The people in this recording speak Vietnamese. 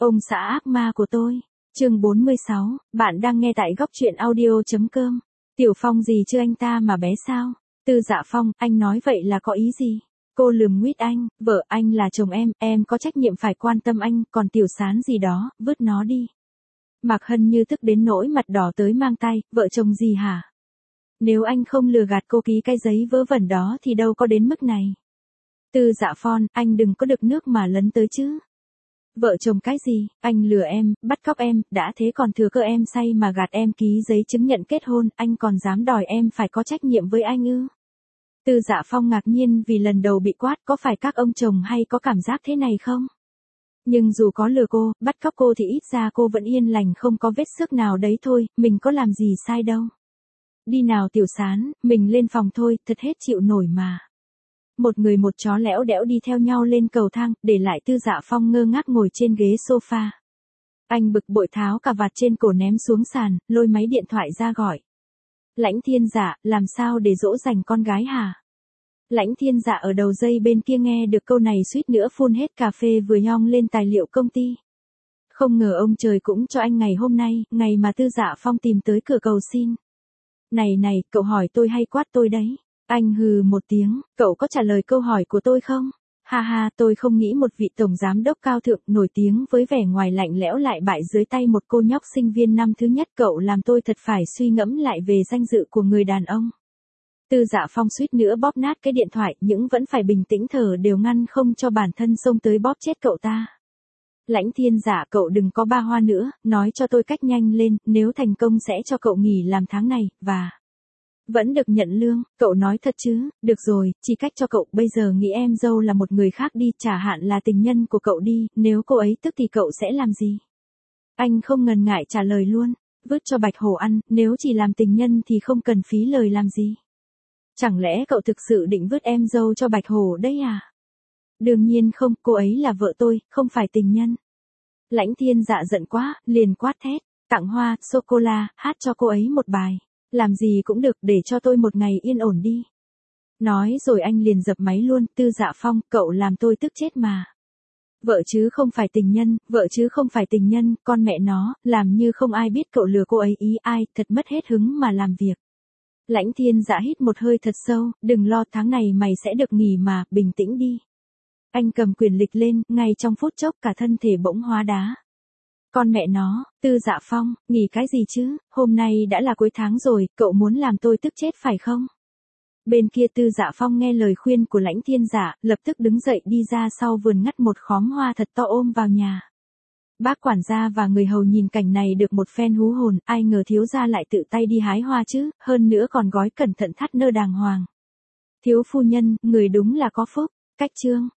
Ông xã ác ma của tôi. Chương 46, bạn đang nghe tại góc truyện audio.com. Tiểu Phong gì chứ anh ta mà bé sao? Tư Dạ Phong, anh nói vậy là có ý gì? Cô lườm nguýt anh, vợ anh là chồng em có trách nhiệm phải quan tâm anh, còn Tiểu Sán gì đó, vứt nó đi. Mạc Hân Như tức đến nỗi mặt đỏ tới mang tay, vợ chồng gì hả? Nếu anh không lừa gạt cô ký cái giấy vớ vẩn đó thì đâu có đến mức này. Tư Dạ Phong, anh đừng có được nước mà lấn tới chứ. Vợ chồng cái gì, anh lừa em, bắt cóc em, đã thế còn thừa cơ em say mà gạt em ký giấy chứng nhận kết hôn, anh còn dám đòi em phải có trách nhiệm với anh ư? Tư Dạ Phong ngạc nhiên vì lần đầu bị quát, có phải các ông chồng hay có cảm giác thế này không? Nhưng dù có lừa cô, bắt cóc cô thì ít ra cô vẫn yên lành không có vết xước nào đấy thôi, mình có làm gì sai đâu. Đi nào Tiểu Sán, mình lên phòng thôi, thật hết chịu nổi mà. Một người một chó lẽo đẽo đi theo nhau lên cầu thang, để lại Tư Dạ Phong ngơ ngác ngồi trên ghế sofa. Anh bực bội tháo cà vạt trên cổ ném xuống sàn, lôi máy điện thoại ra gọi. Lãnh Thiên Dạ, làm sao để dỗ dành con gái hả? Lãnh Thiên Dạ ở đầu dây bên kia nghe được câu này suýt nữa phun hết cà phê vừa nhong lên tài liệu công ty. Không ngờ ông trời cũng cho anh ngày hôm nay, ngày mà Tư Dạ Phong tìm tới cửa cầu xin. Này, cậu hỏi tôi hay quát tôi đấy? Anh hừ một tiếng, cậu có trả lời câu hỏi của tôi không? Ha ha, tôi không nghĩ một vị tổng giám đốc cao thượng nổi tiếng với vẻ ngoài lạnh lẽo lại bại dưới tay một cô nhóc sinh viên năm thứ nhất, cậu làm tôi thật phải suy ngẫm lại về danh dự của người đàn ông. Tư Dạ Phong suýt nữa bóp nát cái điện thoại, nhưng vẫn phải bình tĩnh thở đều ngăn không cho bản thân xông tới bóp chết cậu ta. Lãnh Thiên Dạ, cậu đừng có ba hoa nữa, nói cho tôi cách nhanh lên, nếu thành công sẽ cho cậu nghỉ làm tháng này, và vẫn được nhận lương, cậu nói thật chứ? Được rồi, chỉ cách cho cậu, bây giờ nghĩ em dâu là một người khác đi, chả hạn là tình nhân của cậu đi, nếu cô ấy tức thì cậu sẽ làm gì? Anh không ngần ngại trả lời luôn, vứt cho Bạch Hổ ăn, nếu chỉ làm tình nhân thì không cần phí lời làm gì. Chẳng lẽ cậu thực sự định vứt em dâu cho Bạch Hổ đấy à? Đương nhiên không, cô ấy là vợ tôi, không phải tình nhân. Lãnh Thiên Dạ giận quá, liền quát thét, tặng hoa, sô-cô-la, hát cho cô ấy một bài. Làm gì cũng được, để cho tôi một ngày yên ổn đi. Nói rồi anh liền dập máy luôn. Tư Dạ Phong, cậu làm tôi tức chết mà. Vợ chứ không phải tình nhân, vợ chứ không phải tình nhân, con mẹ nó, làm như không ai biết cậu lừa cô ấy ý ai, thật mất hết hứng mà làm việc. Lãnh Thiên Dạ hít một hơi thật sâu, đừng lo, tháng này mày sẽ được nghỉ mà, bình tĩnh đi. Anh cầm quyền lịch lên, ngay trong phút chốc cả thân thể bỗng hóa đá. Con mẹ nó, Tư Dạ Phong, nghỉ cái gì chứ, hôm nay đã là cuối tháng rồi, cậu muốn làm tôi tức chết phải không? Bên kia Tư Dạ Phong nghe lời khuyên của Lãnh Thiên Dạ, lập tức đứng dậy đi ra sau vườn ngắt một khóm hoa thật to ôm vào nhà. Bác quản gia và người hầu nhìn cảnh này được một phen hú hồn, ai ngờ thiếu gia lại tự tay đi hái hoa chứ, hơn nữa còn gói cẩn thận thắt nơ đàng hoàng. Thiếu phu nhân, người đúng là có phúc. Cách chương